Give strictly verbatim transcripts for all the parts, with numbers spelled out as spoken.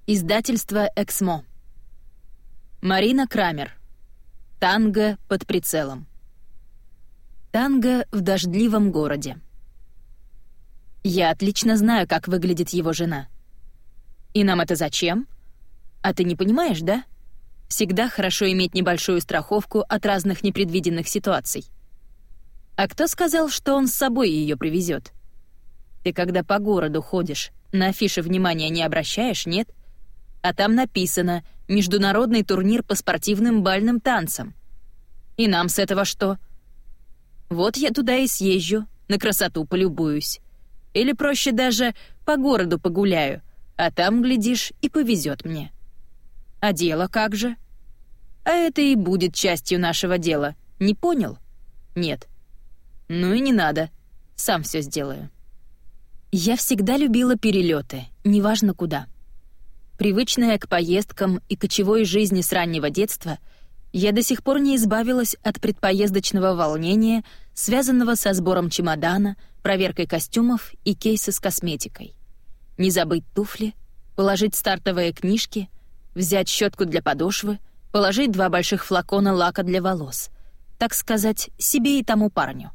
Издательство «Эксмо». Марина Крамер. Танго под прицелом. Танго в дождливом городе. Я отлично знаю, как выглядит его жена. И нам это зачем? А ты не понимаешь, да? Всегда хорошо иметь небольшую страховку от разных непредвиденных ситуаций. А кто сказал, что он с собой ее привезет? Ты когда по городу ходишь, на афише внимания не обращаешь, нет? А там написано «Международный турнир по спортивным бальным танцам». И нам с этого что? Вот я туда и съезжу, на красоту полюбуюсь. Или проще даже по городу погуляю, а там, глядишь, и повезет мне. А дело как же? А это и будет частью нашего дела. Не понял? Нет. Ну и не надо. Сам все сделаю. Я всегда любила перелеты, неважно куда. Привычная к поездкам и кочевой жизни с раннего детства, я до сих пор не избавилась от предпоездочного волнения, связанного со сбором чемодана, проверкой костюмов и кейса с косметикой. Не забыть туфли, положить стартовые книжки, взять щетку для подошвы, положить два больших флакона лака для волос. Так сказать, себе и тому парню.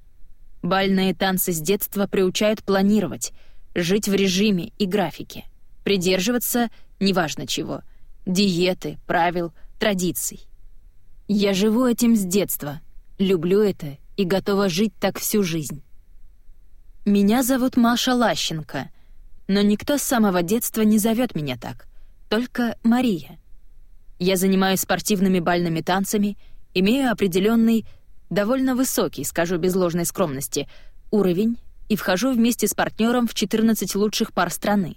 Бальные танцы с детства приучают планировать, жить в режиме и графике, придерживаться неважно чего, диеты, правил, традиций. Я живу этим с детства, люблю это и готова жить так всю жизнь. Меня зовут Маша Лащенко, но никто с самого детства не зовет меня так, только Мария. Я занимаюсь спортивными бальными танцами, имею определенный, довольно высокий, скажу без ложной скромности, уровень и вхожу вместе с партнером в четырнадцать лучших пар страны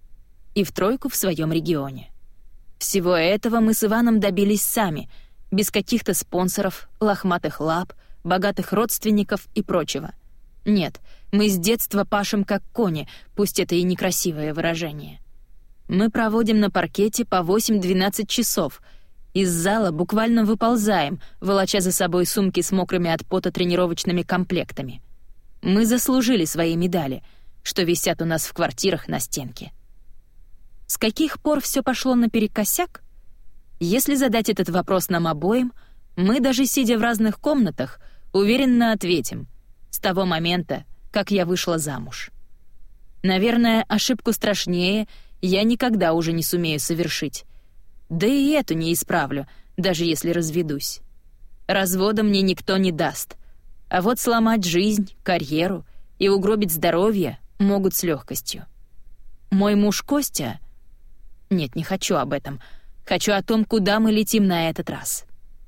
и в тройку в своем регионе. Всего этого мы с Иваном добились сами, без каких-то спонсоров, лохматых лап, богатых родственников и прочего. Нет, мы с детства пашем как кони, пусть это и некрасивое выражение. Мы проводим на паркете по восемь-двенадцать часов, из зала буквально выползаем, волоча за собой сумки с мокрыми от пота тренировочными комплектами. Мы заслужили свои медали, что висят у нас в квартирах на стенке. С каких пор все пошло наперекосяк? Если задать этот вопрос нам обоим, мы, даже сидя в разных комнатах, уверенно ответим: с того момента, как я вышла замуж. Наверное, ошибку страшнее я никогда уже не сумею совершить. Да и эту не исправлю, даже если разведусь. Развода мне никто не даст. А вот сломать жизнь, карьеру и угробить здоровье могут с легкостью. Мой муж Костя... Нет, не хочу об этом. Хочу о том, куда мы летим на этот раз.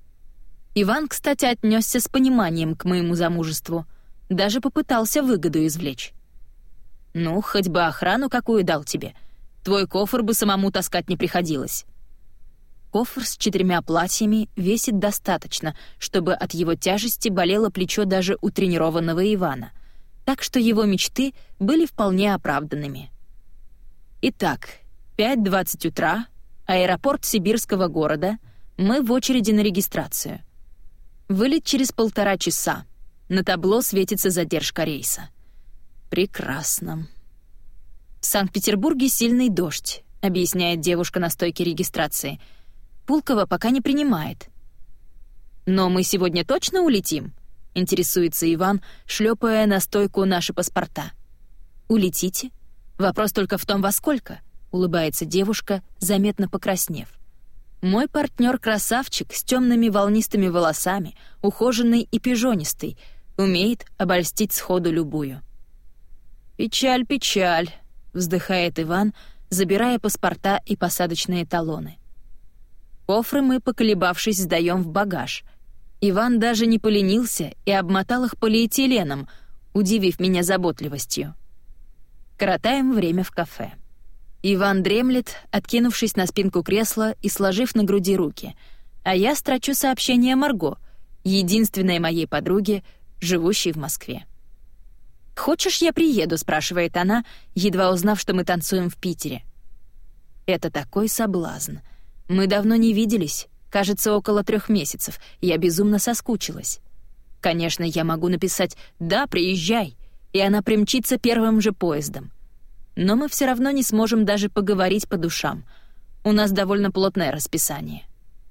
Иван, кстати, отнесся с пониманием к моему замужеству. Даже попытался выгоду извлечь. «Ну, хоть бы охрану какую дал тебе. Твой кофр бы самому таскать не приходилось». Кофр с четырьмя платьями весит достаточно, чтобы от его тяжести болело плечо даже у тренированного Ивана, так что его мечты были вполне оправданными. Итак, пять двадцать утра, аэропорт сибирского города, мы в очереди на регистрацию. Вылет через полтора часа. На табло светится задержка рейса. Прекрасно. В Санкт-Петербурге сильный дождь, объясняет девушка на стойке регистрации. Пулково пока не принимает. Но мы сегодня точно улетим? Интересуется Иван, шлепая на стойку наши паспорта. Улетите? Вопрос только в том, во сколько? Улыбается девушка, заметно покраснев. Мой партнер красавчик с темными волнистыми волосами, ухоженный и пижонистый, умеет обольстить сходу любую. «Печаль, печаль», — вздыхает Иван, забирая паспорта и посадочные талоны. Кофры мы, поколебавшись, сдаем в багаж. Иван даже не поленился и обмотал их полиэтиленом, удивив меня заботливостью. Коротаем время в кафе. Иван дремлет, откинувшись на спинку кресла и сложив на груди руки, а я строчу сообщение Марго, единственной моей подруге, живущей в Москве. «Хочешь, я приеду?» — спрашивает она, едва узнав, что мы танцуем в Питере. Это такой соблазн. Мы давно не виделись, кажется, около трех месяцев, я безумно соскучилась. Конечно, я могу написать «да, приезжай», и она примчится первым же поездом. Но мы все равно не сможем даже поговорить по душам. У нас довольно плотное расписание.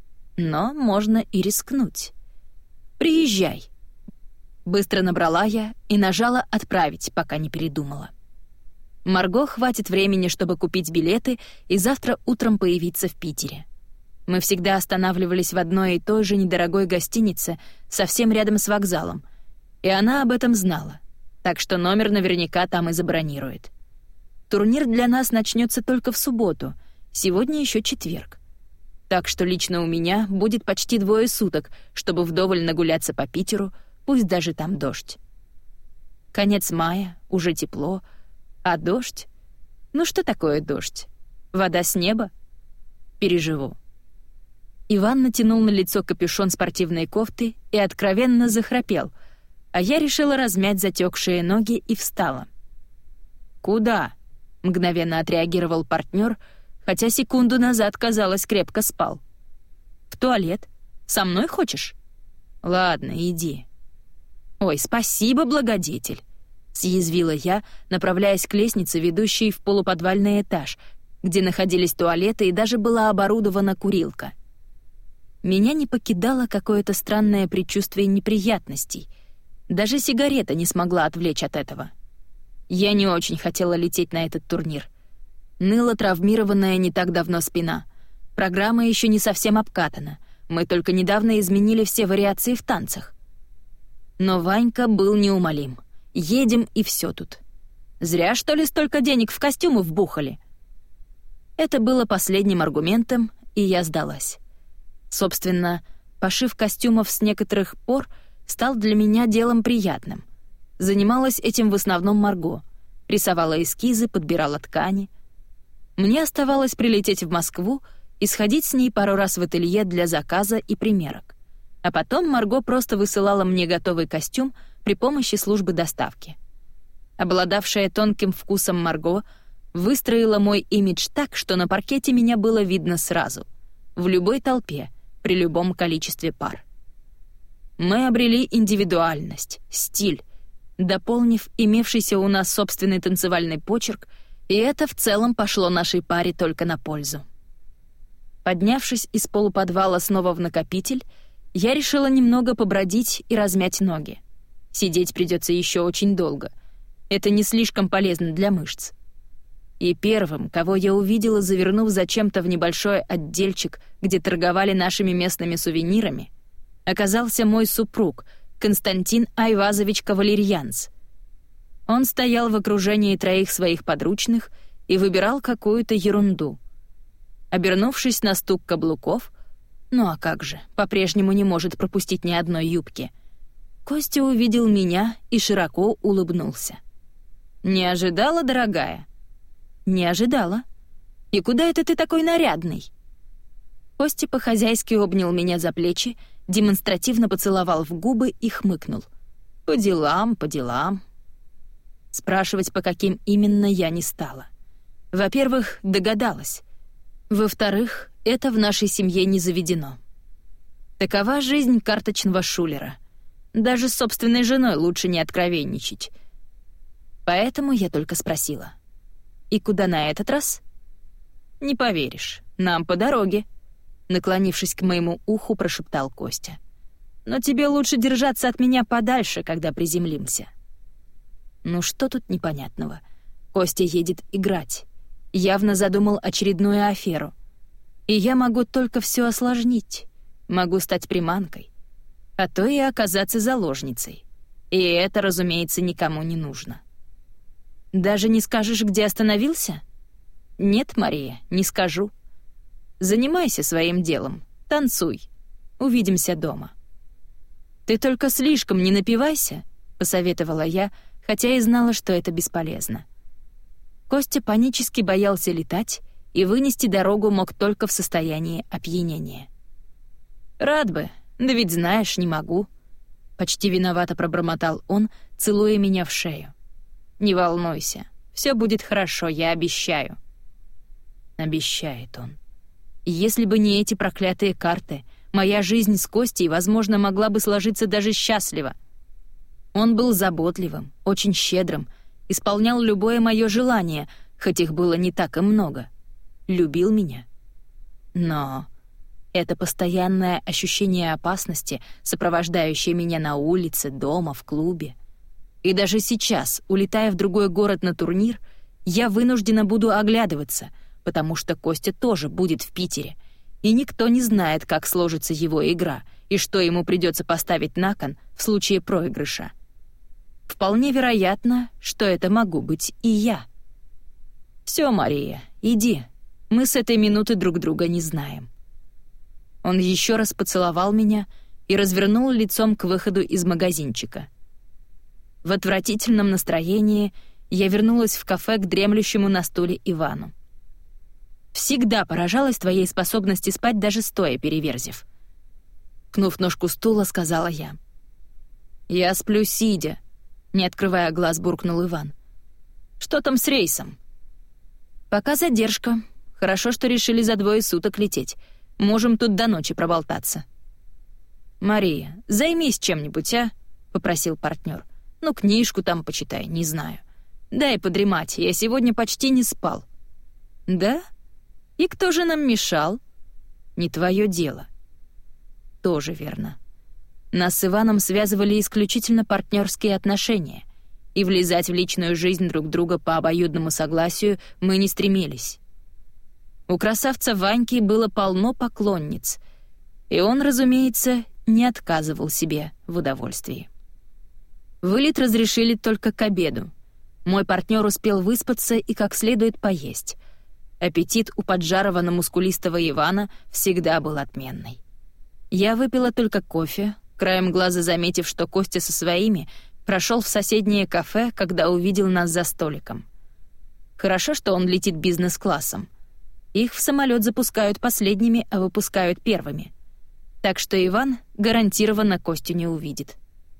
Но можно и рискнуть. Приезжай. Быстро набрала я и нажала «Отправить», пока не передумала. Марго хватит времени, чтобы купить билеты и завтра утром появиться в Питере. Мы всегда останавливались в одной и той же недорогой гостинице, совсем рядом с вокзалом, и она об этом знала, так что номер наверняка там и забронирует. Турнир для нас начнется только в субботу, сегодня еще четверг. Так что лично у меня будет почти двое суток, чтобы вдоволь нагуляться по Питеру, пусть даже там дождь. Конец мая, уже тепло, а дождь? Ну что такое дождь? Вода с неба? Переживу. Иван натянул на лицо капюшон спортивной кофты и откровенно захрапел, а я решила размять затекшие ноги и встала. «Куда?» — мгновенно отреагировал партнер, хотя секунду назад, казалось, крепко спал. «В туалет. Со мной хочешь?» «Ладно, иди». «Ой, спасибо, благодетель», — съязвила я, направляясь к лестнице, ведущей в полуподвальный этаж, где находились туалеты и даже была оборудована курилка. Меня не покидало какое-то странное предчувствие неприятностей. Даже сигарета не смогла отвлечь от этого. Я не очень хотела лететь на этот турнир. Ныла травмированная не так давно спина. Программа еще не совсем обкатана. Мы только недавно изменили все вариации в танцах. Но Ванька был неумолим. Едем, и все тут. Зря, что ли, столько денег в костюмы вбухали? Это было последним аргументом, и я сдалась. Собственно, пошив костюмов с некоторых пор стал для меня делом приятным. Занималась этим в основном Марго. Рисовала эскизы, подбирала ткани. Мне оставалось прилететь в Москву и сходить с ней пару раз в ателье для заказа и примерок. А потом Марго просто высылала мне готовый костюм при помощи службы доставки. Обладавшая тонким вкусом Марго выстроила мой имидж так, что на паркете меня было видно сразу, в любой толпе, при любом количестве пар. Мы обрели индивидуальность, стиль, дополнив имевшийся у нас собственный танцевальный почерк, и это в целом пошло нашей паре только на пользу. Поднявшись из полуподвала снова в накопитель, я решила немного побродить и размять ноги. Сидеть придется еще очень долго. Это не слишком полезно для мышц. И первым, кого я увидела, завернув зачем-то в небольшой отдельчик, где торговали нашими местными сувенирами, оказался мой супруг, Константин Айвазович Кавалерьянц. Он стоял в окружении троих своих подручных и выбирал какую-то ерунду. Обернувшись на стук каблуков, ну а как же, по-прежнему не может пропустить ни одной юбки, Костя увидел меня и широко улыбнулся. «Не ожидала, дорогая?» «Не ожидала. И куда это ты такой нарядный?» Костя по-хозяйски обнял меня за плечи, демонстративно поцеловал в губы и хмыкнул. «По делам, по делам». Спрашивать, по каким именно, я не стала. Во-первых, догадалась. Во-вторых, это в нашей семье не заведено. Такова жизнь карточного шулера. Даже с собственной женой лучше не откровенничать. Поэтому я только спросила. «И куда на этот раз?» «Не поверишь, нам по дороге», — наклонившись к моему уху, прошептал Костя. «Но тебе лучше держаться от меня подальше, когда приземлимся». Ну что тут непонятного? Костя едет играть. Явно задумал очередную аферу. И я могу только все осложнить. Могу стать приманкой. А то и оказаться заложницей. И это, разумеется, никому не нужно. «Даже не скажешь, где остановился?» «Нет, Мария, не скажу. Занимайся своим делом, танцуй. Увидимся дома». «Ты только слишком не напивайся», — посоветовала я, хотя и знала, что это бесполезно. Костя панически боялся летать и вынести дорогу мог только в состоянии опьянения. «Рад бы, да ведь знаешь, не могу», — почти виновато пробормотал он, целуя меня в шею. «Не волнуйся, все будет хорошо, я обещаю». Обещает он. И если бы не эти проклятые карты, моя жизнь с Костей, возможно, могла бы сложиться даже счастливо. Он был заботливым, очень щедрым, исполнял любое мое желание, хоть их было не так и много, любил меня. Но это постоянное ощущение опасности, сопровождающее меня на улице, дома, в клубе. И даже сейчас, улетая в другой город на турнир, я вынуждена буду оглядываться, потому что Костя тоже будет в Питере, и никто не знает, как сложится его игра и что ему придется поставить на кон в случае проигрыша. Вполне вероятно, что это могу быть и я. «Всё, Мария, иди. Мы с этой минуты друг друга не знаем». Он еще раз поцеловал меня и развернул лицом к выходу из магазинчика. В отвратительном настроении я вернулась в кафе к дремлющему на стуле Ивану. «Всегда поражалась твоей способности спать даже стоя, переверзив». Пнув ножку стула, сказала я. «Я сплю сидя», — не открывая глаз, буркнул Иван. «Что там с рейсом?» «Пока задержка. Хорошо, что решили за двое суток лететь. Можем тут до ночи проболтаться». «Мария, займись чем-нибудь, а?» — попросил партнер. «Ну, книжку там почитай, не знаю. Дай подремать, я сегодня почти не спал». «Да? И кто же нам мешал?» «Не твое дело». «Тоже верно. Нас с Иваном связывали исключительно партнерские отношения, и влезать в личную жизнь друг друга по обоюдному согласию мы не стремились. У красавца Ваньки было полно поклонниц, и он, разумеется, не отказывал себе в удовольствии. Вылет разрешили только к обеду. Мой партнер успел выспаться и как следует поесть. Аппетит у поджарого мускулистого Ивана всегда был отменный. Я выпила только кофе, краем глаза заметив, что Костя со своими прошел в соседнее кафе, когда увидел нас за столиком. Хорошо, что он летит бизнес-классом. Их в самолет запускают последними, а выпускают первыми. Так что Иван гарантированно Костю не увидит.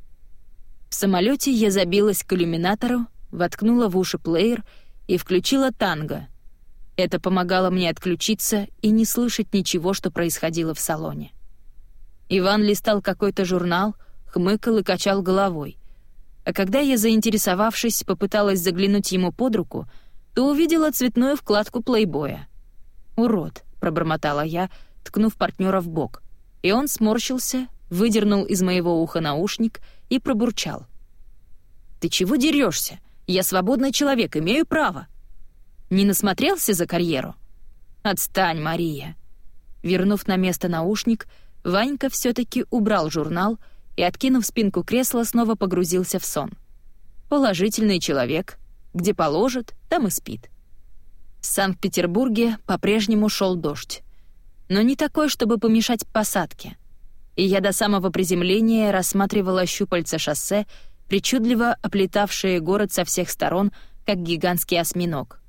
В самолете я забилась к иллюминатору, воткнула в уши плеер и включила танго. Это помогало мне отключиться и не слышать ничего, что происходило в салоне. Иван листал какой-то журнал, хмыкал и качал головой. А когда я, заинтересовавшись, попыталась заглянуть ему под руку, то увидела цветную вкладку плейбоя. «Урод», — пробормотала я, ткнув партнера в бок. И он сморщился, выдернул из моего уха наушник и пробурчал. «Ты чего дерешься? Я свободный человек, имею право». «Не насмотрелся за карьеру?» «Отстань, Мария». Вернув на место наушник, Ванька все-таки убрал журнал и, откинув спинку кресла, снова погрузился в сон. Положительный человек. Где положит, там и спит. В Санкт-Петербурге по-прежнему шел дождь. Но не такой, чтобы помешать посадке. И я до самого приземления рассматривала щупальца шоссе, причудливо оплетавшие город со всех сторон, как гигантский осьминог.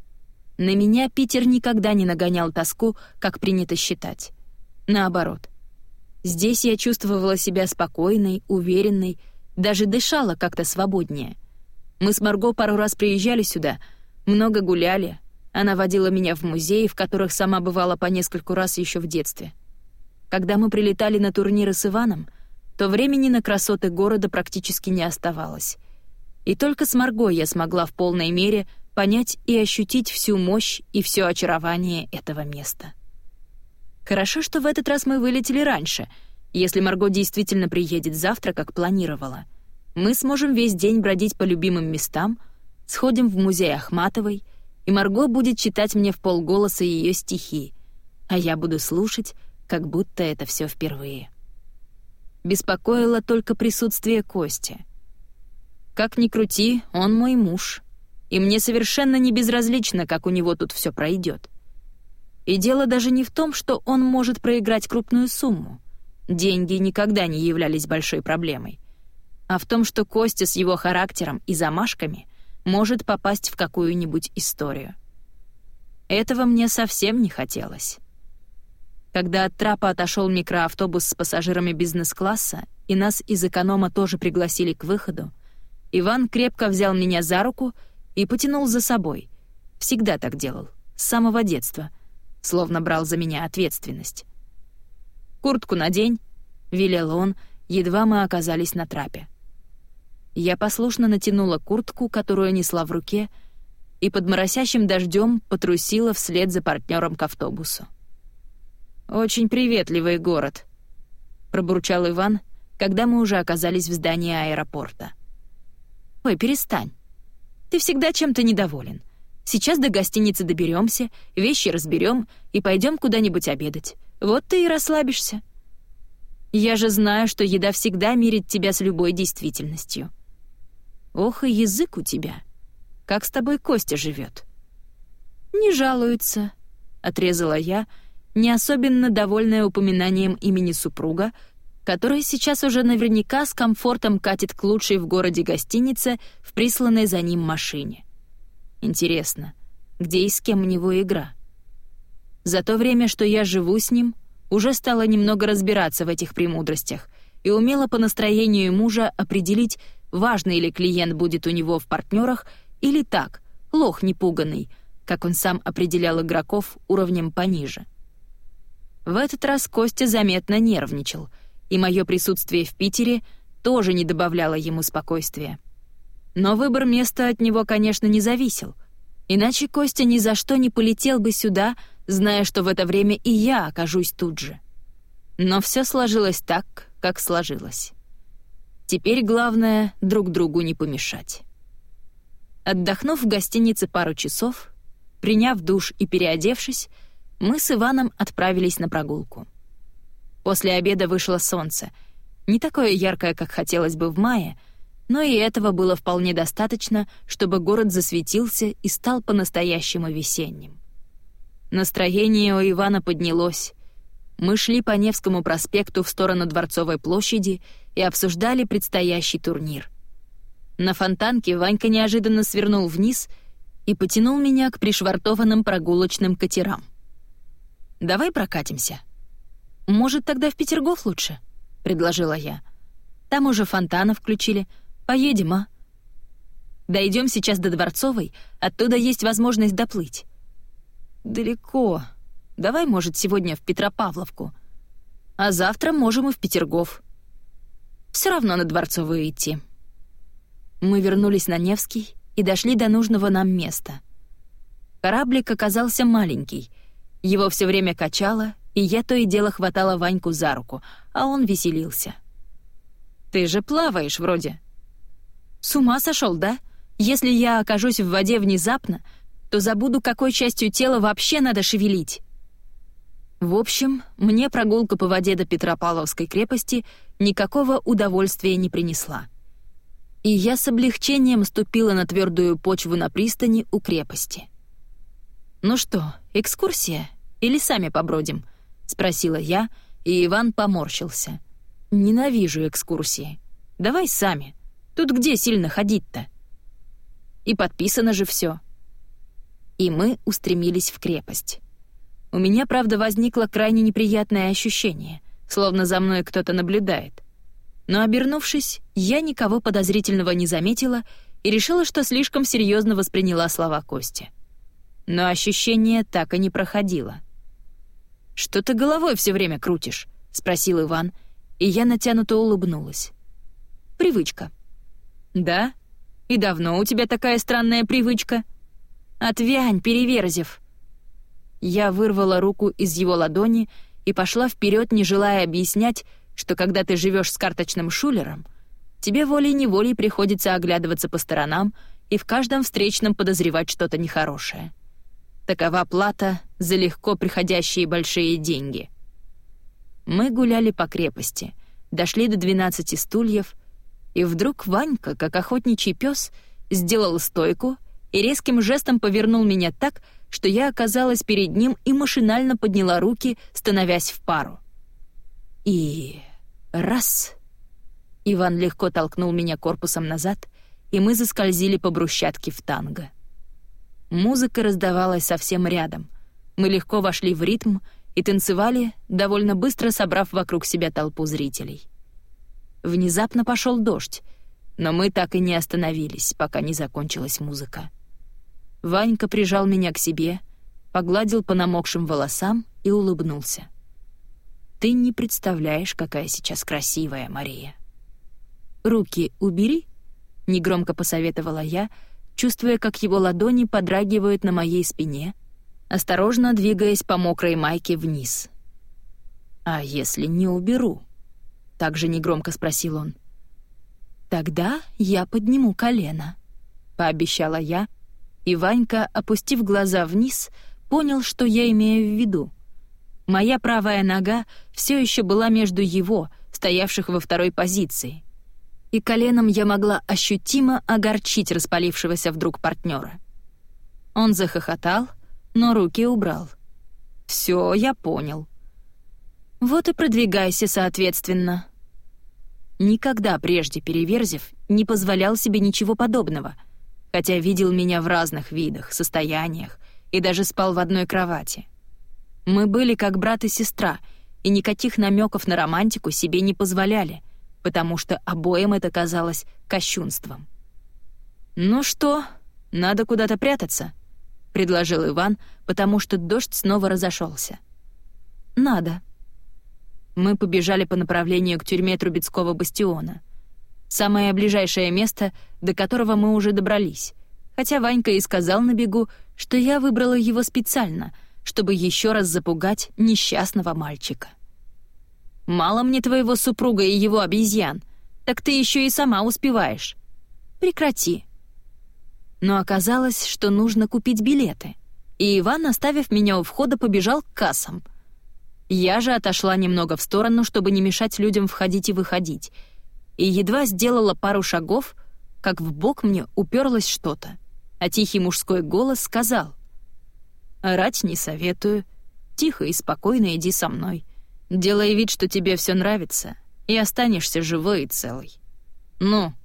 На меня Питер никогда не нагонял тоску, как принято считать. Наоборот. Здесь я чувствовала себя спокойной, уверенной, даже дышала как-то свободнее. Мы с Марго пару раз приезжали сюда, много гуляли. Она водила меня в музеи, в которых сама бывала по нескольку раз еще в детстве. Когда мы прилетали на турниры с Иваном, то времени на красоты города практически не оставалось. И только с Марго я смогла в полной мере понять и ощутить всю мощь и все очарование этого места. Хорошо, что в этот раз мы вылетели раньше. Если Марго действительно приедет завтра, как планировала, мы сможем весь день бродить по любимым местам, сходим в музей Ахматовой, и Марго будет читать мне вполголоса ее стихи, а я буду слушать, как будто это все впервые. Беспокоило только присутствие Кости. Как ни крути, он мой муж, и мне совершенно не безразлично, как у него тут все пройдет. И дело даже не в том, что он может проиграть крупную сумму. Деньги никогда не являлись большой проблемой. А в том, что Костя с его характером и замашками может попасть в какую-нибудь историю. Этого мне совсем не хотелось. Когда от трапа отошел микроавтобус с пассажирами бизнес-класса, и нас из эконома тоже пригласили к выходу, Иван крепко взял меня за руку и потянул за собой. Всегда так делал, с самого детства, словно брал за меня ответственность. «Куртку надень», — велел он, едва мы оказались на трапе. Я послушно натянула куртку, которую несла в руке, и под моросящим дождем потрусила вслед за партнером к автобусу. «Очень приветливый город», — пробурчал Иван, когда мы уже оказались в здании аэропорта. «Ой, перестань. Ты всегда чем-то недоволен. Сейчас до гостиницы доберемся, вещи разберем и пойдем куда-нибудь обедать. Вот ты и расслабишься. Я же знаю, что еда всегда мирит тебя с любой действительностью. Ох, и язык у тебя. Как с тобой Костя живет?» «Не жалуется», — отрезала я, не особенно довольная упоминанием имени супруга, который сейчас уже наверняка с комфортом катит к лучшей в городе гостинице в присланной за ним машине. Интересно, где и с кем у него игра? За то время, что я живу с ним, уже стала немного разбираться в этих премудростях и умела по настроению мужа определить, важный ли клиент будет у него в партнерах или так, лох непуганный, как он сам определял игроков уровнем пониже. В этот раз Костя заметно нервничал, и мое присутствие в Питере тоже не добавляло ему спокойствия. Но выбор места от него, конечно, не зависел, иначе Костя ни за что не полетел бы сюда, зная, что в это время и я окажусь тут же. Но все сложилось так, как сложилось. Теперь главное — друг другу не помешать. Отдохнув в гостинице пару часов, приняв душ и переодевшись, мы с Иваном отправились на прогулку. После обеда вышло солнце, не такое яркое, как хотелось бы в мае, но и этого было вполне достаточно, чтобы город засветился и стал по-настоящему весенним. Настроение у Ивана поднялось. Мы шли по Невскому проспекту в сторону Дворцовой площади и обсуждали предстоящий турнир. На Фонтанке Ванька неожиданно свернул вниз и потянул меня к пришвартованным прогулочным катерам. «Давай прокатимся». «Может, тогда в Петергоф лучше?» — предложила я. «Там уже фонтаны включили. Поедем, а?» «Дойдем сейчас до Дворцовой, оттуда есть возможность доплыть». «Далеко. Давай, может, сегодня в Петропавловку. А завтра можем и в Петергоф. Все равно на Дворцовую идти». Мы вернулись на Невский и дошли до нужного нам места. Кораблик оказался маленький. Его все время качало, и я то и дело хватала Ваньку за руку, а он веселился. «Ты же плаваешь вроде». «С ума сошел, да? Если я окажусь в воде внезапно, то забуду, какой частью тела вообще надо шевелить». В общем, мне прогулка по воде до Петропавловской крепости никакого удовольствия не принесла. И я с облегчением ступила на твердую почву на пристани у крепости. «Ну что, экскурсия? Или сами побродим?» — спросила я, и Иван поморщился. «Ненавижу экскурсии. Давай сами. Тут где сильно ходить-то? И подписано же все». И мы устремились в крепость. У меня, правда, возникло крайне неприятное ощущение, словно за мной кто-то наблюдает. Но, обернувшись, я никого подозрительного не заметила и решила, что слишком серьезно восприняла слова Кости. Но ощущение так и не проходило. «Что ты головой все время крутишь?» — спросил Иван, и я натянуто улыбнулась. «Привычка». «Да? И давно у тебя такая странная привычка?» «Отвянь, Переверзев!» Я вырвала руку из его ладони и пошла вперед, не желая объяснять, что когда ты живешь с карточным шулером, тебе волей-неволей приходится оглядываться по сторонам и в каждом встречном подозревать что-то нехорошее. Такова плата за легко приходящие большие деньги. Мы гуляли по крепости, дошли до двенадцати стульев, и вдруг Ванька, как охотничий пес, сделал стойку и резким жестом повернул меня так, что я оказалась перед ним и машинально подняла руки, становясь в пару. И раз. Иван легко толкнул меня корпусом назад, и мы заскользили по брусчатке в танго. Музыка раздавалась совсем рядом. Мы легко вошли в ритм и танцевали, довольно быстро собрав вокруг себя толпу зрителей. Внезапно пошел дождь, но мы так и не остановились, пока не закончилась музыка. Ванька прижал меня к себе, погладил по намокшим волосам и улыбнулся. «Ты не представляешь, какая сейчас красивая, Мария». «Руки убери», — негромко посоветовала я, чувствуя, как его ладони подрагивают на моей спине, осторожно двигаясь по мокрой майке вниз. «А если не уберу?» — также негромко спросил он. «Тогда я подниму колено», — пообещала я, и Ванька, опустив глаза вниз, понял, что я имею в виду. Моя правая нога все еще была между его, стоявших во второй позиции, и коленом я могла ощутимо огорчить распалившегося вдруг партнера. Он захохотал, но руки убрал. «Все, я понял». «Вот и продвигайся соответственно». Никогда прежде Переверзев не позволял себе ничего подобного, хотя видел меня в разных видах, состояниях и даже спал в одной кровати. Мы были как брат и сестра, и никаких намеков на романтику себе не позволяли, потому что обоим это казалось кощунством. «Ну что, надо куда-то прятаться?» — предложил Иван, потому что дождь снова разошелся. «Надо». Мы побежали по направлению к тюрьме Трубецкого бастиона. Самое ближайшее место, до которого мы уже добрались, хотя Ванька и сказал на бегу, что я выбрала его специально, чтобы еще раз запугать несчастного мальчика. «Мало мне твоего супруга и его обезьян, так ты еще и сама успеваешь. Прекрати». Но оказалось, что нужно купить билеты, и Иван, оставив меня у входа, побежал к кассам. Я же отошла немного в сторону, чтобы не мешать людям входить и выходить, и едва сделала пару шагов, как в бок мне уперлось что-то, а тихий мужской голос сказал: «Орать не советую, тихо и спокойно иди со мной, делай вид, что тебе все нравится, и останешься живой и целой. Ну».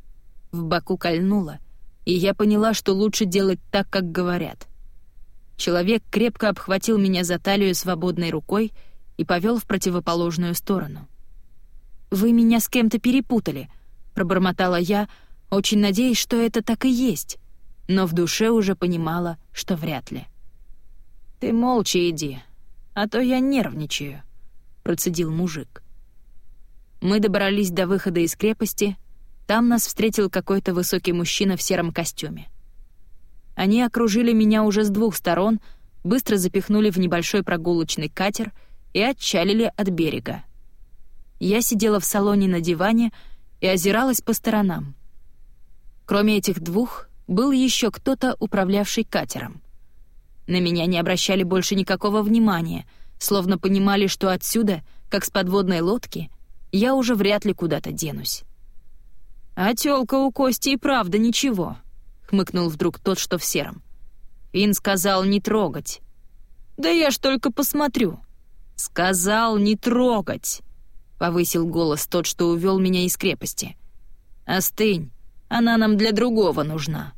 В боку кольнуло, и я поняла, что лучше делать так, как говорят. Человек крепко обхватил меня за талию свободной рукой и повел в противоположную сторону. «Вы меня с кем-то перепутали», — пробормотала я, очень надеясь, что это так и есть, но в душе уже понимала, что вряд ли. «Ты молча иди, а то я нервничаю», — процедил мужик. Мы добрались до выхода из крепости, там нас встретил какой-то высокий мужчина в сером костюме. Они окружили меня уже с двух сторон, быстро запихнули в небольшой прогулочный катер и отчалили от берега. Я сидела в салоне на диване и озиралась по сторонам. Кроме этих двух, был еще кто-то, управлявший катером. На меня не обращали больше никакого внимания, словно понимали, что отсюда, как с подводной лодки, я уже вряд ли куда-то денусь. «А тёлка у Кости и правда ничего», — хмыкнул вдруг тот, что в сером. «Фин сказал не трогать». «Да я ж только посмотрю». «Сказал не трогать», — повысил голос тот, что увёл меня из крепости. «Остынь, она нам для другого нужна».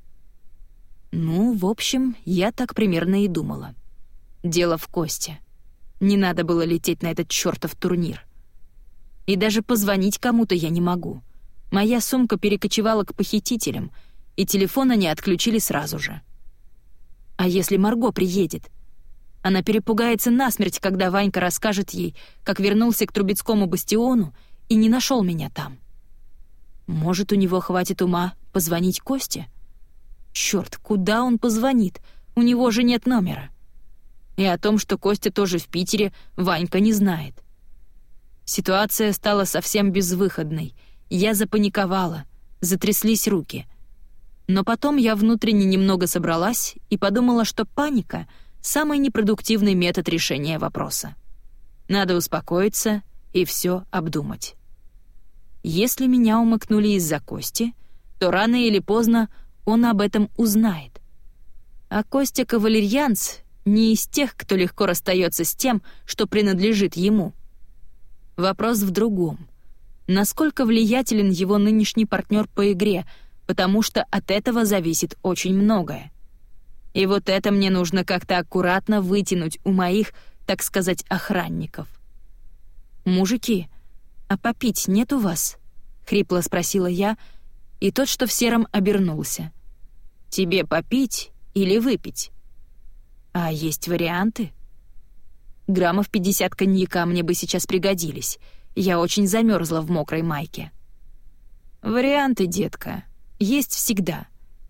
Ну, в общем, я так примерно и думала. Дело в Косте. Не надо было лететь на этот чёртов турнир. И даже позвонить кому-то я не могу. Моя сумка перекочевала к похитителям, и телефон они отключили сразу же. А если Марго приедет? Она перепугается насмерть, когда Ванька расскажет ей, как вернулся к Трубецкому бастиону и не нашел меня там. Может, у него хватит ума позвонить Косте? Чёрт, куда он позвонит? У него же нет номера. И о том, что Костя тоже в Питере, Ванька не знает. Ситуация стала совсем безвыходной. Я запаниковала, затряслись руки. Но потом я внутренне немного собралась и подумала, что паника — самый непродуктивный метод решения вопроса. Надо успокоиться и все обдумать. Если меня умыкнули из-за Кости, то рано или поздно он об этом узнает. А Костя Кавалерьянц не из тех, кто легко расстается с тем, что принадлежит ему. Вопрос в другом. Насколько влиятелен его нынешний партнер по игре, потому что от этого зависит очень многое. И вот это мне нужно как-то аккуратно вытянуть у моих, так сказать, охранников. «Мужики, а попить нет у вас?» — хрипло спросила я, и тот, что в сером, обернулся. «Тебе попить или выпить?» «А есть варианты?» Граммов пятьдесят коньяка мне бы сейчас пригодились. Я очень замерзла в мокрой майке. «Варианты, детка, есть всегда.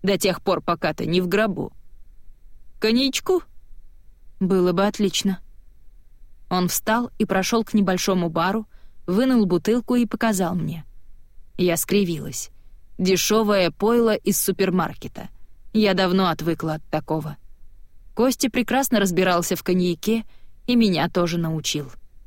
до тех пор, пока ты не в гробу. Коньячку? Было бы отлично. Он встал и прошел к небольшому бару, вынул бутылку и показал мне. Я скривилась. Дешевое пойло из супермаркета. Я давно отвыкла от такого. Костя прекрасно разбирался в коньяке и меня тоже научил.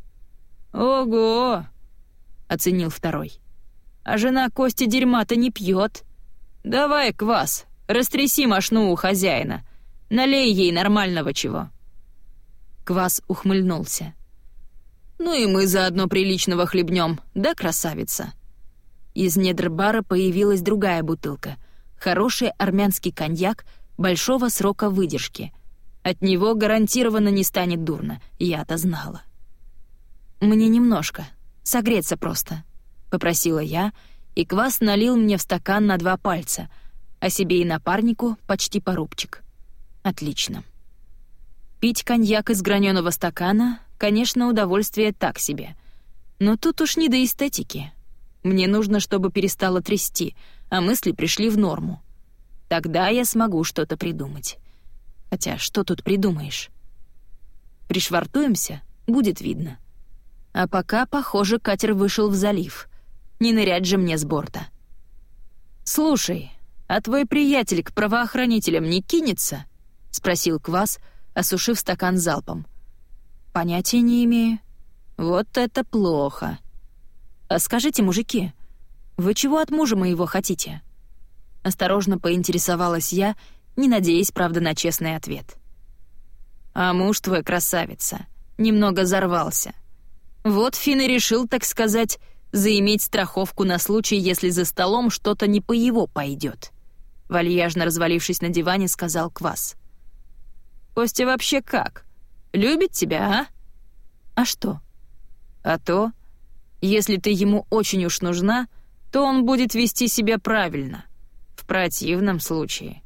«Ого!» — оценил второй. «А жена Кости дерьма-то не пьет. Давай квас, растряси мошну у хозяина. Налей ей нормального чего». Квас ухмыльнулся. «Ну и мы заодно приличного хлебнем, да, красавица?» Из недр бара появилась другая бутылка. Хороший армянский коньяк большого срока выдержки. От него гарантированно не станет дурно, я-то знала. «Мне немножко, согреться просто», — попросила я, и квас налил мне в стакан на два пальца, а себе и напарнику почти по рубчик. Отлично. Пить коньяк из граненого стакана, конечно, удовольствие так себе. Но тут уж не до эстетики. Мне нужно, чтобы перестало трясти, а мысли пришли в норму. Тогда я смогу что-то придумать. Хотя что тут придумаешь? Пришвартуемся, будет видно. А пока, похоже, катер вышел в залив. Не нырять же мне с борта. «Слушай, а твой приятель к правоохранителям не кинется?» — спросил Квас, осушив стакан залпом. «Понятия не имею». «Вот это плохо». «А скажите, мужики, вы чего от мужа моего хотите?» Осторожно поинтересовалась я, не надеясь, правда, на честный ответ. «А муж твой, красавица, немного взорвался. Вот Фин и решил, так сказать, заиметь страховку на случай, если за столом что-то не по его пойдет», — вальяжно развалившись на диване, сказал Квас. «Костя вообще как? Любит тебя, а?» «А что?» «А то, если ты ему очень уж нужна, то он будет вести себя правильно. В противном случае...»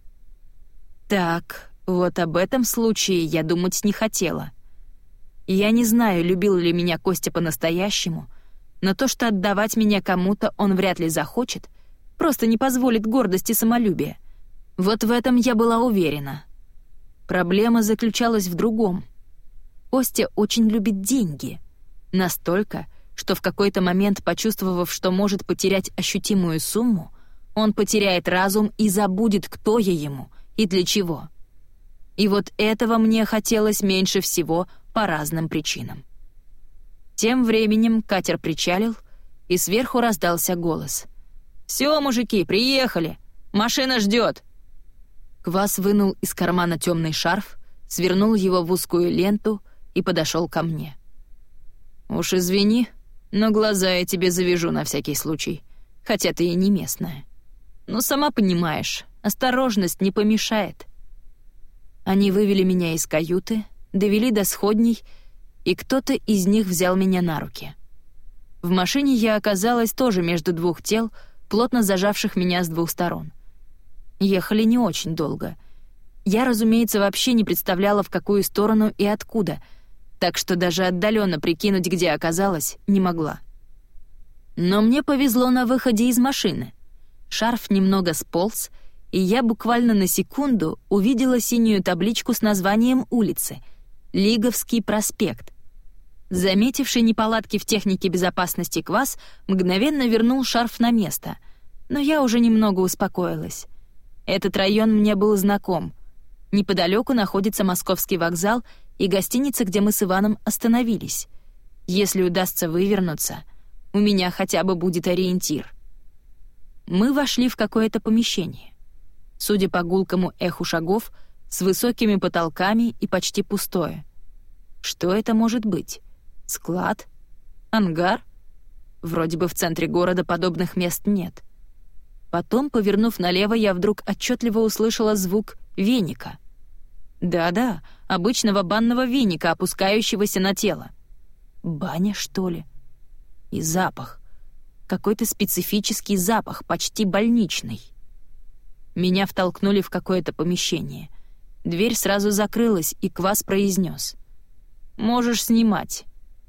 Так, вот об этом случае я думать не хотела. Я не знаю, любил ли меня Костя по-настоящему, но то, что отдавать меня кому-то он вряд ли захочет, просто не позволит гордости и самолюбия. Вот в этом я была уверена. Проблема заключалась в другом. Костя очень любит деньги. Настолько, что в какой-то момент, почувствовав, что может потерять ощутимую сумму, он потеряет разум и забудет, кто я ему и для чего. И вот этого мне хотелось меньше всего по разным причинам. Тем временем катер причалил, и сверху раздался голос. «Всё, мужики, приехали! Машина ждёт!» Квас вынул из кармана тёмный шарф, свернул его в узкую ленту и подошёл ко мне. «Уж извини, но глаза я тебе завяжу на всякий случай, хотя ты и не местная. Ну, сама понимаешь, осторожность не помешает». Они вывели меня из каюты, довели до сходней, и кто-то из них взял меня на руки. В машине я оказалась тоже между двух тел, плотно зажавших меня с двух сторон. Ехали не очень долго. Я, разумеется, вообще не представляла, в какую сторону и откуда, так что даже отдаленно прикинуть, где оказалась, не могла. Но мне повезло на выходе из машины. Шарф немного сполз, и я буквально на секунду увидела синюю табличку с названием улицы — Лиговский проспект. Заметивший неполадки в технике безопасности Квас мгновенно вернул шарф на место, но я уже немного успокоилась. Этот район мне был знаком. Неподалеку находится Московский вокзал и гостиница, где мы с Иваном остановились. Если удастся вывернуться, у меня хотя бы будет ориентир. Мы вошли в какое-то помещение. Судя по гулкому эху шагов, с высокими потолками и почти пустое. Что это может быть? Склад? Ангар? Вроде бы в центре города подобных мест нет. Потом, повернув налево, я вдруг отчетливо услышала звук веника. Да-да, обычного банного веника, опускающегося на тело. Баня, что ли? И запах. Какой-то специфический запах, почти больничный. Меня втолкнули в какое-то помещение. Дверь сразу закрылась, и Квас произнес: «Можешь снимать».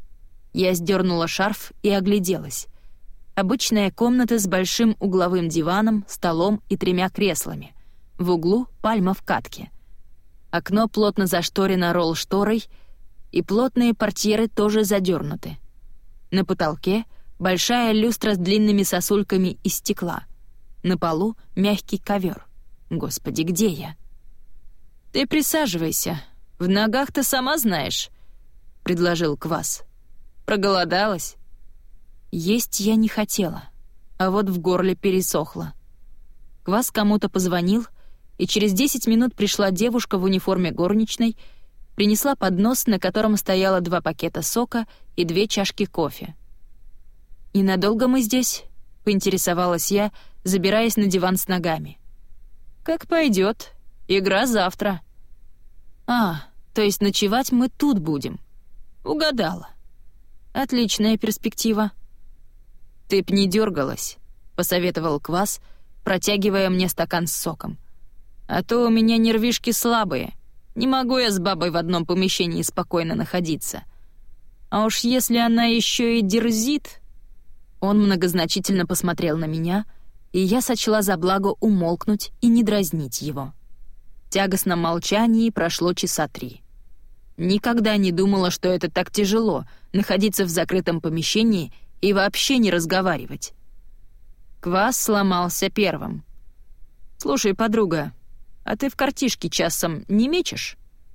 Я сдернула шарф и огляделась. Обычная комната с большим угловым диваном, столом и тремя креслами. В углу пальма в катке. Окно плотно зашторено ролл-шторой, и плотные портьеры тоже задернуты. На потолке большая люстра с длинными сосульками из стекла. На полу мягкий ковер. Господи, где я? «Ты присаживайся. В ногах ты сама знаешь», — предложил Квас. «Проголодалась?» Есть я не хотела, а вот в горле пересохло. Квас кому-то позвонил, и через десять минут пришла девушка в униформе горничной, принесла поднос, на котором стояло два пакета сока и две чашки кофе. «И надолго мы здесь?» — поинтересовалась я, забираясь на диван с ногами. «Как пойдет. Игра завтра». «А, то есть ночевать мы тут будем?» «Угадала. Отличная перспектива». «Ты б не дергалась», — посоветовал Квас, протягивая мне стакан с соком. «А то у меня нервишки слабые. Не могу я с бабой в одном помещении спокойно находиться. А уж если она еще и дерзит...» Он многозначительно посмотрел на меня, и я сочла за благо умолкнуть и не дразнить его. В тягостном молчании прошло часа три. Никогда не думала, что это так тяжело — находиться в закрытом помещении и вообще не разговаривать. Квас сломался первым. «Слушай, подруга, а ты в картишки часом не мечешь?»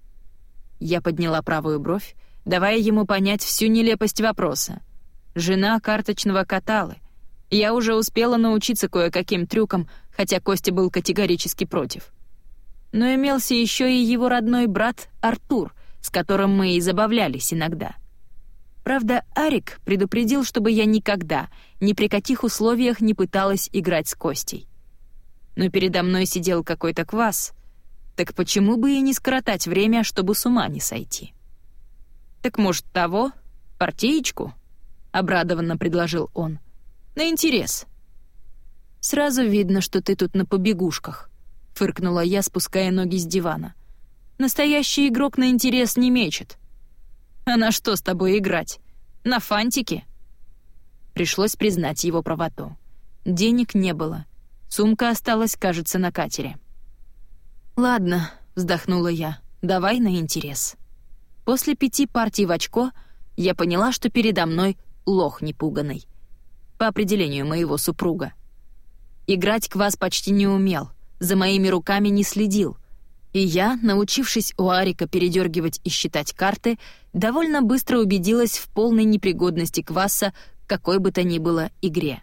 Я подняла правую бровь, давая ему понять всю нелепость вопроса. Жена карточного каталы. Я уже успела научиться кое-каким трюкам, хотя Костя был категорически против. Но имелся еще и его родной брат Артур, с которым мы и забавлялись иногда. Правда, Арик предупредил, чтобы я никогда, ни при каких условиях не пыталась играть с Костей. Но передо мной сидел какой-то Квас, так почему бы и не скоротать время, чтобы с ума не сойти? «Так, может, того? Партиечку?» — обрадованно предложил он. «На интерес». «Сразу видно, что ты тут на побегушках», — фыркнула я, спуская ноги с дивана. «Настоящий игрок на интерес не мечет». «А на что с тобой играть? На фантики?» Пришлось признать его правоту. Денег не было. Сумка осталась, кажется, на катере. «Ладно», — вздохнула я, — «давай на интерес». После пяти партий в очко я поняла, что передо мной лох непуганый. По определению моего супруга. Играть Квас почти не умел, за моими руками не следил. И я, научившись у Арика передергивать и считать карты, довольно быстро убедилась в полной непригодности Кваса к какой бы то ни было игре.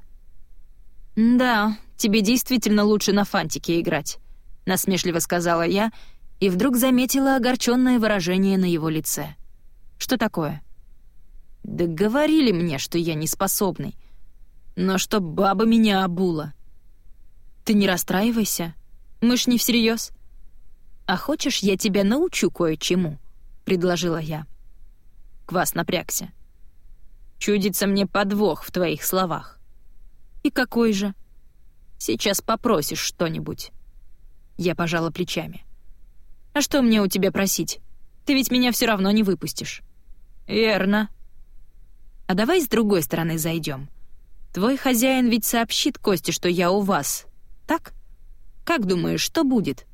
«Да, тебе действительно лучше на фантике играть», — насмешливо сказала я, и вдруг заметила огорченное выражение на его лице. «Что такое?» «Да говорили мне, что я неспособный, но что баба меня обула». «Ты не расстраивайся, мы ж не всерьез. «А хочешь, я тебя научу кое-чему?» — предложила я. Квас напрягся. «Чудится мне подвох в твоих словах». «И какой же?» «Сейчас попросишь что-нибудь». Я пожала плечами. «А что мне у тебя просить? Ты ведь меня все равно не выпустишь». «Верно». «А давай с другой стороны зайдем. Твой хозяин ведь сообщит Косте, что я у вас, так? Как думаешь, что будет?»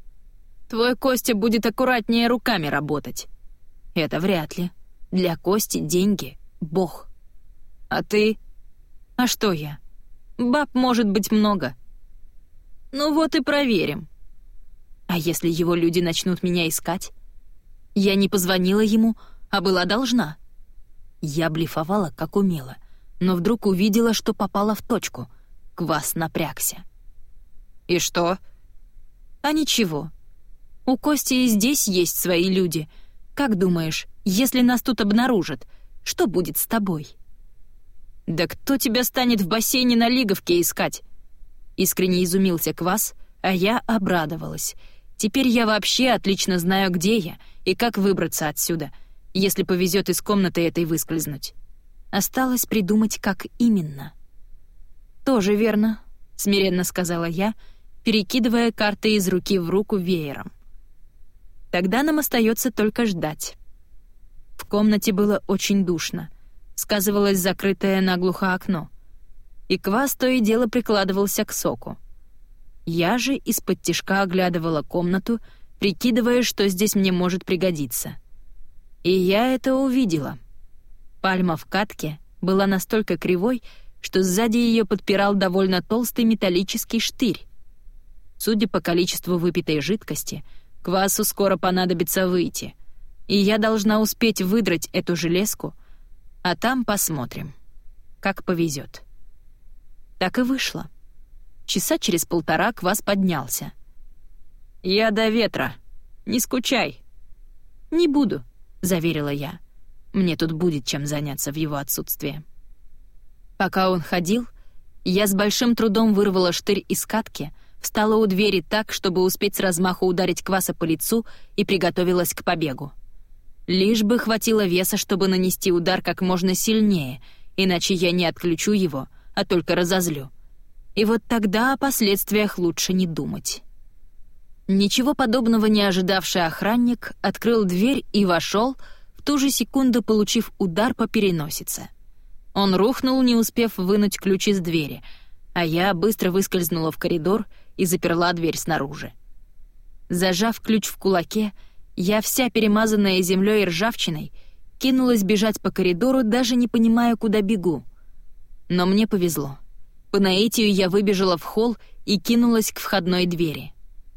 «Твой Костя будет аккуратнее руками работать». «Это вряд ли. Для Кости деньги — бог». «А ты?» «А что я? Баб может быть много». «Ну вот и проверим». «А если его люди начнут меня искать?» Я не позвонила ему, а была должна. Я блефовала, как умела, но вдруг увидела, что попала в точку. Квас напрягся. «И что?» «А ничего. У Кости и здесь есть свои люди. Как думаешь, если нас тут обнаружат, что будет с тобой?» «Да кто тебя станет в бассейне на Лиговке искать?» Искренне изумился Квас, а я обрадовалась. Теперь я вообще отлично знаю, где я и как выбраться отсюда, если повезет из комнаты этой выскользнуть. Осталось придумать, как именно. «Тоже верно», — смиренно сказала я, перекидывая карты из руки в руку веером. Тогда нам остается только ждать. В комнате было очень душно. Сказывалось закрытое наглухо окно. И Квас то и дело прикладывался к соку. Я же из-под тишка оглядывала комнату, прикидывая, что здесь мне может пригодиться. И я это увидела. Пальма в катке была настолько кривой, что сзади ее подпирал довольно толстый металлический штырь. Судя по количеству выпитой жидкости, квасу скоро понадобится выйти, и я должна успеть выдрать эту железку, а там посмотрим, как повезет. Так и вышло. Часа через полтора квас поднялся. «Я до ветра. Не скучай». «Не буду», — заверила я. «Мне тут будет чем заняться в его отсутствие». Пока он ходил, я с большим трудом вырвала штырь из катки, встала у двери так, чтобы успеть с размаху ударить кваса по лицу, и приготовилась к побегу. Лишь бы хватило веса, чтобы нанести удар как можно сильнее, иначе я не отключу его, а только разозлю. И вот тогда о последствиях лучше не думать. Ничего подобного не ожидавший охранник открыл дверь и вошел, в ту же секунду получив удар по переносице. Он рухнул, не успев вынуть ключ из двери, а я быстро выскользнула в коридор и заперла дверь снаружи. Зажав ключ в кулаке, я, вся перемазанная землей и ржавчиной, кинулась бежать по коридору, даже не понимая, куда бегу. Но мне повезло. По наитию я выбежала в холл и кинулась к входной двери.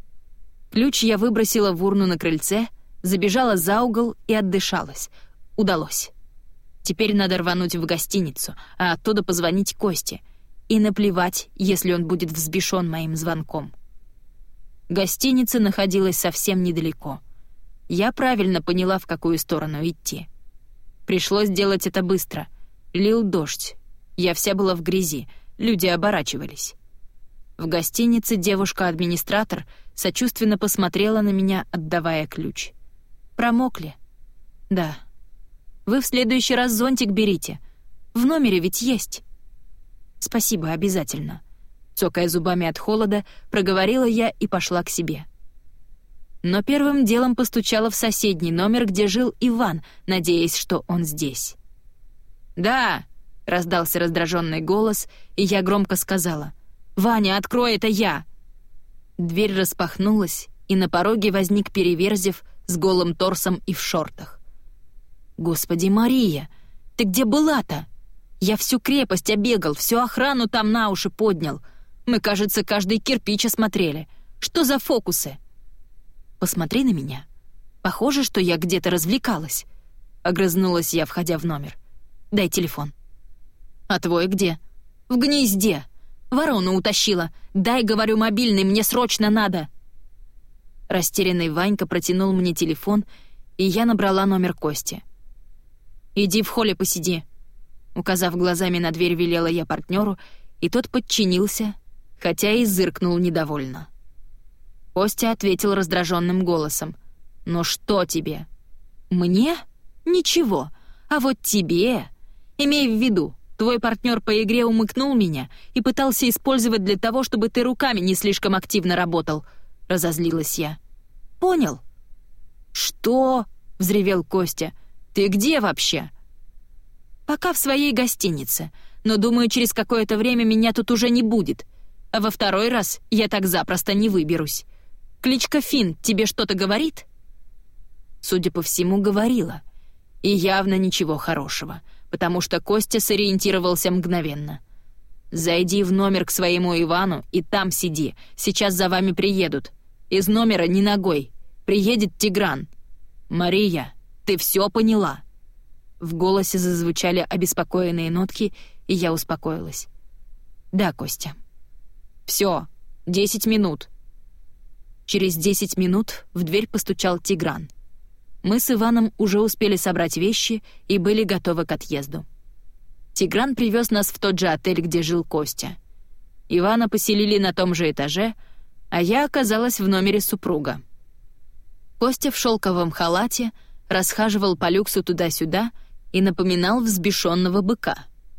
Ключ я выбросила в урну на крыльце, забежала за угол и отдышалась. Удалось. Теперь надо рвануть в гостиницу, а оттуда позвонить Косте. И наплевать, если он будет взбешён моим звонком. Гостиница находилась совсем недалеко. Я правильно поняла, в какую сторону идти. Пришлось делать это быстро. Лил дождь. Я вся была в грязи, люди оборачивались. В гостинице девушка-администратор сочувственно посмотрела на меня, отдавая ключ. Промокли? Да. Вы в следующий раз зонтик берите. В номере ведь есть. Спасибо, обязательно. Цокая зубами от холода, проговорила я и пошла к себе. Но первым делом постучала в соседний номер, где жил Иван, надеясь, что он здесь. «Да!» — раздался раздраженный голос, и я громко сказала: «Ваня, открой, это я!» Дверь распахнулась, и на пороге возник Переверзев с голым торсом и в шортах. «Господи, Мария, ты где была-то? Я всю крепость обегал, всю охрану там на уши поднял. Мы, кажется, каждый кирпич осмотрели. Что за фокусы?» «Посмотри на меня. Похоже, что я где-то развлекалась», — огрызнулась я, входя в номер. «Дай телефон». «А твой где?» «В гнезде. Ворону утащила. Дай, говорю, мобильный, мне срочно надо». Растерянный Ванька протянул мне телефон, и я набрала номер Кости. «Иди в холле посиди», — указав глазами на дверь, велела я партнеру, и тот подчинился, хотя и зыркнул недовольно. Костя ответил раздраженным голосом: «Ну что тебе?» «Мне? Ничего. А вот тебе. Имей в виду, твой партнер по игре умыкнул меня и пытался использовать для того, чтобы ты руками не слишком активно работал», — разозлилась я. «Понял?» «Что?» — взревел Костя. «Ты где вообще?» «Пока в своей гостинице, но, думаю, через какое-то время меня тут уже не будет. А во второй раз я так запросто не выберусь. Кличка Финн тебе что-то говорит?» Судя по всему, говорила. И явно ничего хорошего, потому что Костя сориентировался мгновенно. «Зайди в номер к своему Ивану и там сиди. Сейчас за вами приедут. Из номера ни ногой. Приедет Тигран. Мария, ты все поняла?» В голосе зазвучали обеспокоенные нотки, и я успокоилась. «Да, Костя». «Все, десять минут». Через десять минут в дверь постучал Тигран. Мы с Иваном уже успели собрать вещи и были готовы к отъезду. Тигран привез нас в тот же отель, где жил Костя. Ивана поселили на том же этаже, а я оказалась в номере супруга. Костя в шелковом халате расхаживал по люксу туда-сюда и напоминал взбешенного быка.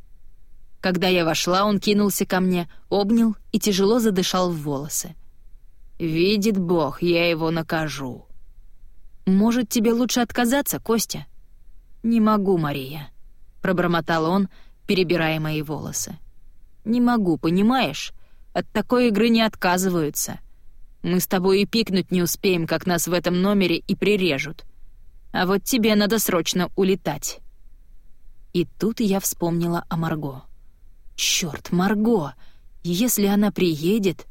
Когда я вошла, он кинулся ко мне, обнял и тяжело задышал в волосы. «Видит Бог, я его накажу». «Может, тебе лучше отказаться, Костя?» «Не могу, Мария», — пробормотал он, перебирая мои волосы. «Не могу, понимаешь? От такой игры не отказываются. Мы с тобой и пикнуть не успеем, как нас в этом номере и прирежут. А вот тебе надо срочно улетать». И тут я вспомнила о Марго. Чёрт, Марго! Если она приедет...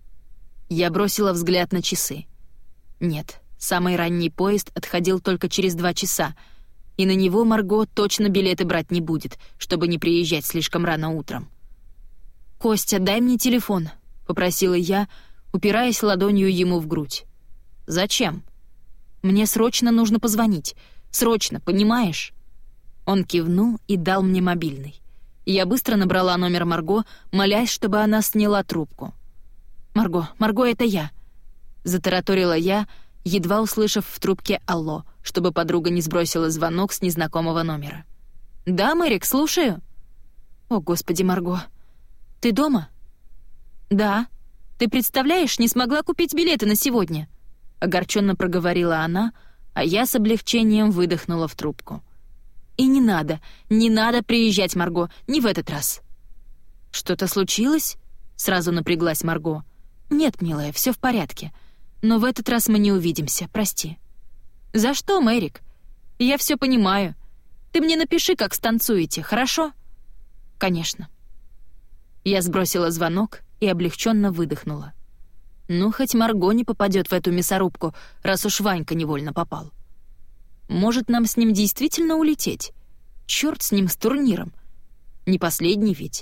Я бросила взгляд на часы. Нет, самый ранний поезд отходил только через два часа, и на него Марго точно билеты брать не будет, чтобы не приезжать слишком рано утром. «Костя, дай мне телефон», — попросила я, упираясь ладонью ему в грудь. «Зачем?» «Мне срочно нужно позвонить. Срочно, понимаешь?» Он кивнул и дал мне мобильный. Я быстро набрала номер Марго, молясь, чтобы она сняла трубку. «Марго, Марго, это я», — затараторила я, едва услышав в трубке «Алло», чтобы подруга не сбросила звонок с незнакомого номера. «Да, Мэрик, слушаю». «О, Господи, Марго, ты дома?» «Да. Ты представляешь, не смогла купить билеты на сегодня», — огорченно проговорила она, а я с облегчением выдохнула в трубку. «И не надо, не надо приезжать, Марго, не в этот раз». «Что-то случилось?» — сразу напряглась Марго. «Нет, милая, все в порядке. Но в этот раз мы не увидимся, прости». «За что, Мэрик? Я все понимаю. Ты мне напиши, как станцуете, хорошо?» «Конечно». Я сбросила звонок и облегченно выдохнула. Ну, хоть Марго не попадет в эту мясорубку, раз уж Ванька невольно попал. Может, нам с ним действительно улететь? Чёрт с ним, с турниром. Не последний ведь.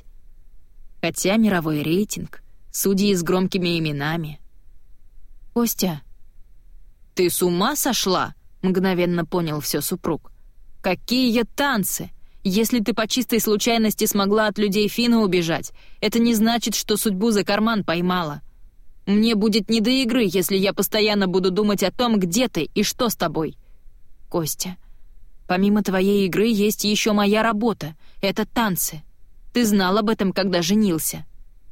Хотя мировой рейтинг, судьи с громкими именами. «Костя!» «Ты с ума сошла?» — мгновенно понял всё супруг. «Какие танцы! Если ты по чистой случайности смогла от людей Фина убежать, это не значит, что судьбу за карман поймала. Мне будет не до игры, если я постоянно буду думать о том, где ты и что с тобой. Костя, помимо твоей игры есть еще моя работа. Это танцы. Ты знал об этом, когда женился».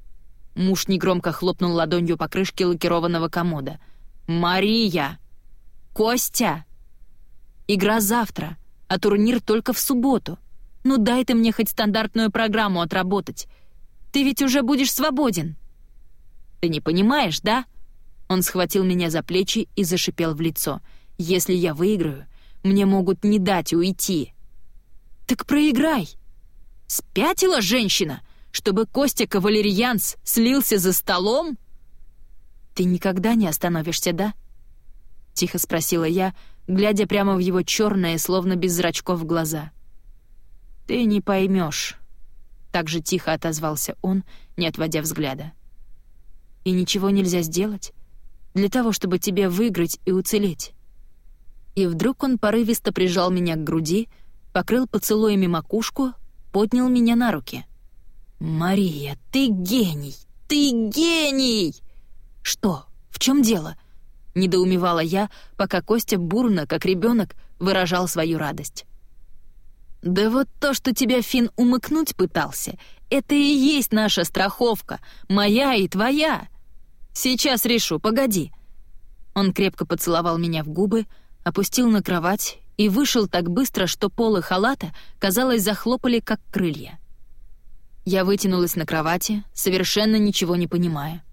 Муж негромко хлопнул ладонью по крышке лакированного комода. «Мария! Костя! Игра завтра, а турнир только в субботу. Ну дай ты мне хоть стандартную программу отработать. Ты ведь уже будешь свободен». «Ты не понимаешь, да?» Он схватил меня за плечи и зашипел в лицо. «Если я выиграю, мне могут не дать уйти». «Так проиграй!» «Спятила женщина, чтобы Костя Кавалерьянс слился за столом?» «Ты никогда не остановишься, да?» — тихо спросила я, глядя прямо в его черные, словно без зрачков, глаза. «Ты не поймешь», — так же тихо отозвался он, не отводя взгляда. «И ничего нельзя сделать для того, чтобы тебе выиграть и уцелеть». И вдруг он порывисто прижал меня к груди, покрыл поцелуями макушку, поднял меня на руки. «Мария, ты гений! Ты гений!» «Что? В чем дело?» — недоумевала я, пока Костя бурно, как ребенок, выражал свою радость. «Да вот то, что тебя Фин умыкнуть пытался, это и есть наша страховка, моя и твоя. Сейчас решу, погоди». Он крепко поцеловал меня в губы, опустил на кровать и вышел так быстро, что полы халата, казалось, захлопали, как крылья. Я вытянулась на кровати, совершенно ничего не понимая.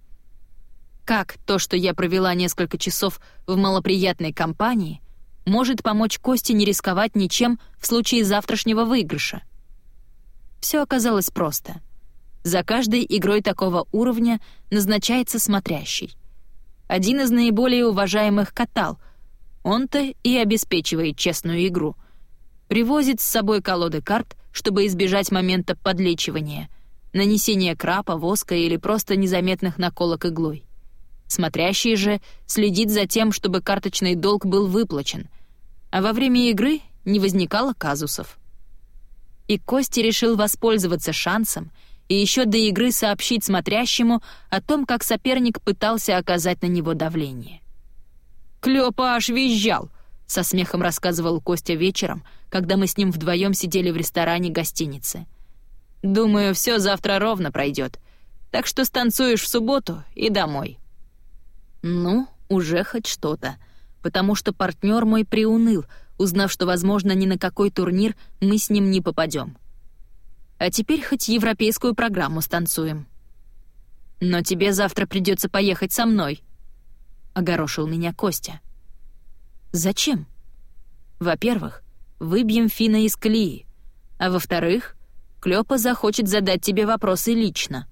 Как то, что я провела несколько часов в малоприятной компании, может помочь Косте не рисковать ничем в случае завтрашнего выигрыша? Все оказалось просто. За каждой игрой такого уровня назначается смотрящий. Один из наиболее уважаемых катал. Он-то и обеспечивает честную игру. Привозит с собой колоды карт, чтобы избежать момента подлечивания, нанесения крапа, воска или просто незаметных наколок иглой. Смотрящий же следит за тем, чтобы карточный долг был выплачен, а во время игры не возникало казусов. И Костя решил воспользоваться шансом и еще до игры сообщить смотрящему о том, как соперник пытался оказать на него давление. «Клёпа аж визжал», — со смехом рассказывал Костя вечером, когда мы с ним вдвоем сидели в ресторане гостиницы. «Думаю, все завтра ровно пройдет, так что станцуешь в субботу и домой». Ну, уже хоть что-то, потому что партнер мой приуныл, узнав, что, возможно, ни на какой турнир мы с ним не попадем. А теперь хоть европейскую программу станцуем. «Но тебе завтра придется поехать со мной», — огорошил меня Костя. «Зачем?» «Во-первых, выбьем Фина из колеи, а во-вторых, Клёпа захочет задать тебе вопросы лично».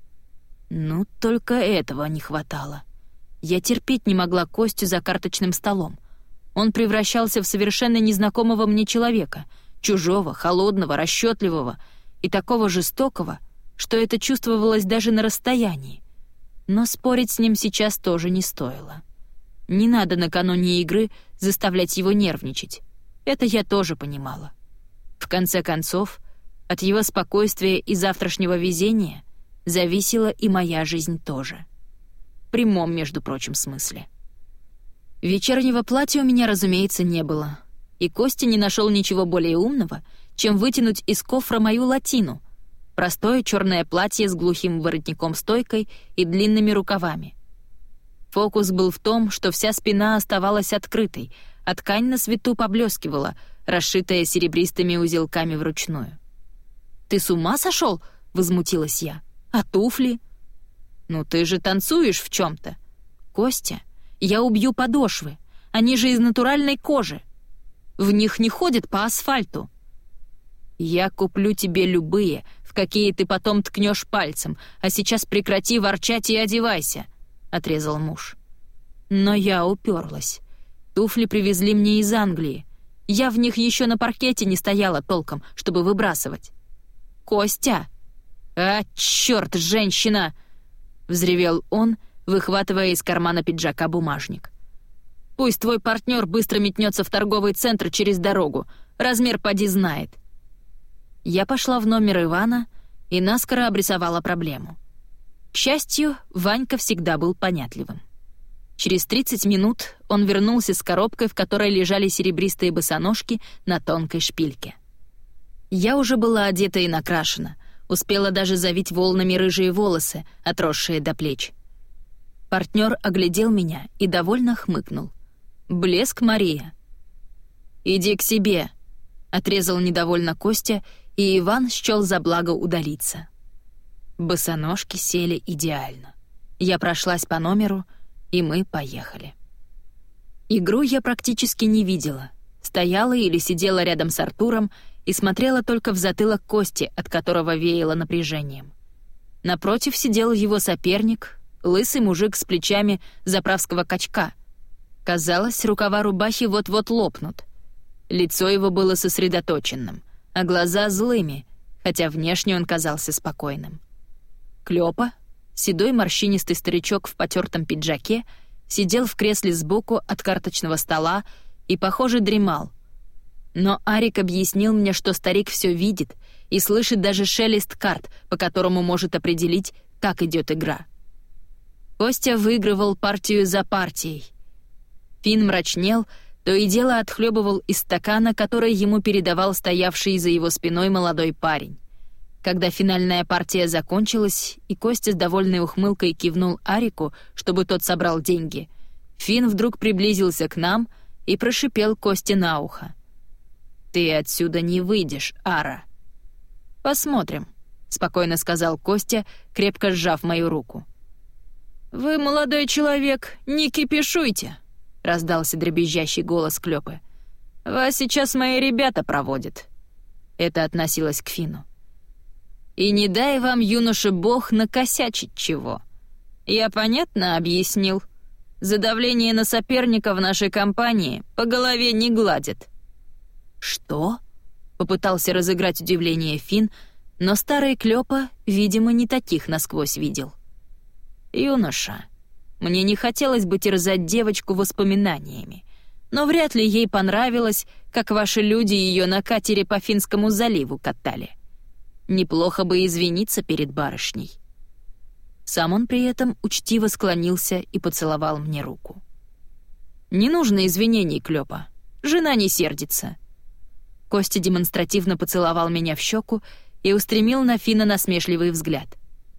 Ну, только этого не хватало. Я терпеть не могла Костю за карточным столом. Он превращался в совершенно незнакомого мне человека, чужого, холодного, расчетливого и такого жестокого, что это чувствовалось даже на расстоянии. Но спорить с ним сейчас тоже не стоило. Не надо накануне игры заставлять его нервничать. Это я тоже понимала. В конце концов, от его спокойствия и завтрашнего везения зависела и моя жизнь тоже. В прямом, между прочим, смысле. Вечернего платья у меня, разумеется, не было, и Костя не нашел ничего более умного, чем вытянуть из кофра мою латину, простое черное платье с глухим воротником-стойкой и длинными рукавами. Фокус был в том, что вся спина оставалась открытой, а ткань на свету поблескивала, расшитая серебристыми узелками вручную. «Ты с ума сошел?» — возмутилась я. «А туфли?» «Ну ты же танцуешь в чем-то. Костя, я убью подошвы. Они же из натуральной кожи. В них не ходят по асфальту». «Я куплю тебе любые, в какие ты потом ткнешь пальцем, а сейчас прекрати ворчать и одевайся», — отрезал муж. Но я уперлась. Туфли привезли мне из Англии. Я в них еще на паркете не стояла толком, чтобы выбрасывать. «Костя!» «А, черт, женщина!» — взревел он, выхватывая из кармана пиджака бумажник. «Пусть твой партнер быстро метнется в торговый центр через дорогу. Размер поди знает». Я пошла в номер Ивана и наскоро обрисовала проблему. К счастью, Ванька всегда был понятливым. Через тридцать минут он вернулся с коробкой, в которой лежали серебристые босоножки на тонкой шпильке. Я уже была одета и накрашена, успела даже завить волнами рыжие волосы, отросшие до плеч. Партнер оглядел меня и довольно хмыкнул. «Блеск, Мария!» «Иди к себе!» — отрезал недовольно Костя, и Иван счёл за благо удалиться. Босоножки сели идеально. Я прошлась по номеру, и мы поехали. Игру я практически не видела. Стояла или сидела рядом с Артуром и смотрела только в затылок Кости, от которого веяло напряжением. Напротив сидел его соперник, лысый мужик с плечами заправского качка. Казалось, рукава рубахи вот-вот лопнут. Лицо его было сосредоточенным, а глаза злыми, хотя внешне он казался спокойным. Клёпа, седой морщинистый старичок в потертом пиджаке, сидел в кресле сбоку от карточного стола и, похоже, дремал. Но Арик объяснил мне, что старик все видит и слышит даже шелест карт, по которому может определить, как идет игра. Костя выигрывал партию за партией. Фин мрачнел, то и дело отхлебывал из стакана, который ему передавал стоявший за его спиной молодой парень. Когда финальная партия закончилась, и Костя с довольной ухмылкой кивнул Арику, чтобы тот собрал деньги, Фин вдруг приблизился к нам и прошипел Косте на ухо. «Ты отсюда не выйдешь, Ара». «Посмотрим», — спокойно сказал Костя, крепко сжав мою руку. «Вы, молодой человек, не кипишуйте», — раздался дребезжащий голос Клёпы. «Вас сейчас мои ребята проводят». Это относилось к Фину. «И не дай вам, юноша, бог, накосячить чего. Я понятно объяснил? За давление на соперника в нашей компании по голове не гладят». «Что?» — попытался разыграть удивление Фин, но старый Клёпа, видимо, не таких насквозь видел. «Юноша, мне не хотелось бы терзать девочку воспоминаниями, но вряд ли ей понравилось, как ваши люди ее на катере по Финскому заливу катали. Неплохо бы извиниться перед барышней». Сам он при этом учтиво склонился и поцеловал мне руку. «Не нужно извинений, Клёпа. Жена не сердится». Костя демонстративно поцеловал меня в щеку и устремил на Фина насмешливый взгляд.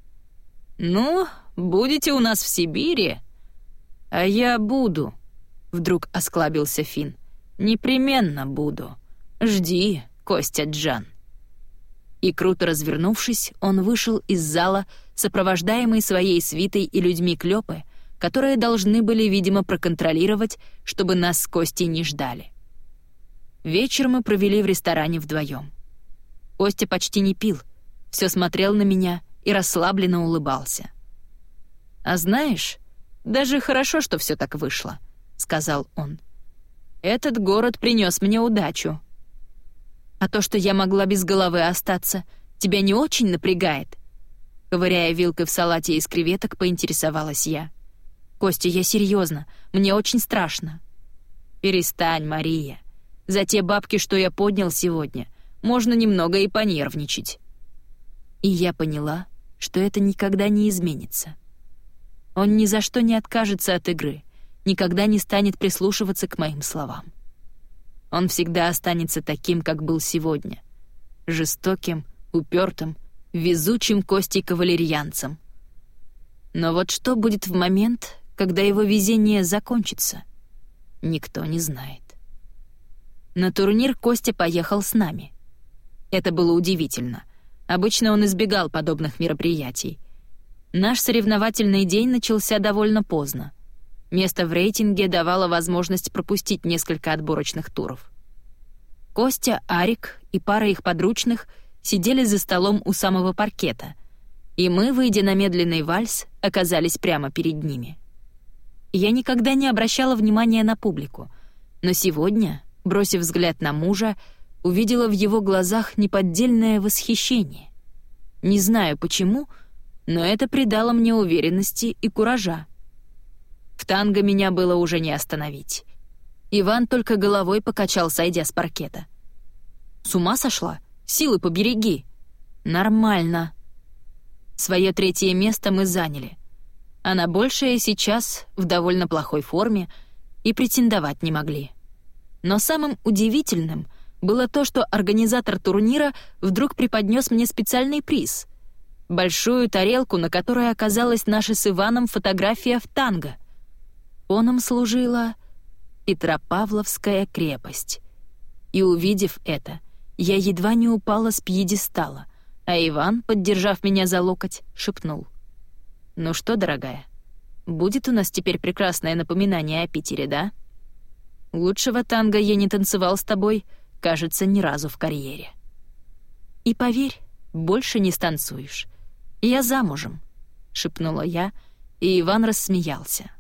«Ну, будете у нас в Сибири?» «А я буду», — вдруг осклабился Фин. «Непременно буду. Жди, Костя-джан». И, круто развернувшись, он вышел из зала сопровождаемый своей свитой и людьми Клёпы, которые должны были, видимо, проконтролировать, чтобы нас с Костей не ждали. Вечер мы провели в ресторане вдвоем. Костя почти не пил, все смотрел на меня и расслабленно улыбался. «А знаешь, даже хорошо, что все так вышло», — сказал он. «Этот город принес мне удачу». «А то, что я могла без головы остаться, тебя не очень напрягает?» Ковыряя вилкой в салате из креветок, поинтересовалась я. «Костя, я серьезно, мне очень страшно». «Перестань, Мария. За те бабки, что я поднял сегодня, можно немного и понервничать». И я поняла, что это никогда не изменится. Он ни за что не откажется от игры, никогда не станет прислушиваться к моим словам. Он всегда останется таким, как был сегодня. Жестоким, упертым, везучим Костей-кавалерьянцем. Но вот что будет в момент, когда его везение закончится, никто не знает. На турнир Костя поехал с нами. Это было удивительно. Обычно он избегал подобных мероприятий. Наш соревновательный день начался довольно поздно. Место в рейтинге давало возможность пропустить несколько отборочных туров. Костя, Арик и пара их подручных сидели за столом у самого паркета, и мы, выйдя на медленный вальс, оказались прямо перед ними. Я никогда не обращала внимания на публику, но сегодня, бросив взгляд на мужа, увидела в его глазах неподдельное восхищение. Не знаю почему, но это придало мне уверенности и куража. В танго меня было уже не остановить. Иван только головой покачал, сойдя с паркета. «С ума сошла? Силы побереги!» «Нормально!» Своё третье место мы заняли, а на большее сейчас в довольно плохой форме и претендовать не могли. Но самым удивительным было то, что организатор турнира вдруг преподнес мне специальный приз — большую тарелку, на которой оказалась наша с Иваном фотография в танго. Фоном служила Петропавловская крепость. И, увидев это, я едва не упала с пьедестала, а Иван, поддержав меня за локоть, шепнул: «Ну что, дорогая, будет у нас теперь прекрасное напоминание о Питере, да? Лучшего танго я не танцевал с тобой, кажется, ни разу в карьере. И поверь, больше не станцуешь. Я замужем», — шепнула я, и Иван рассмеялся.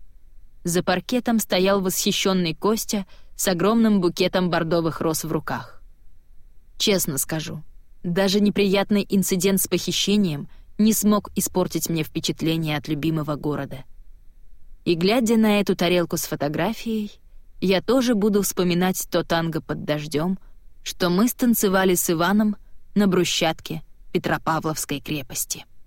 За паркетом стоял восхищенный Костя с огромным букетом бордовых роз в руках. Честно скажу, даже неприятный инцидент с похищением не смог испортить мне впечатление от любимого города. И, глядя на эту тарелку с фотографией, я тоже буду вспоминать то танго под дождем, что мы станцевали с Иваном на брусчатке Петропавловской крепости.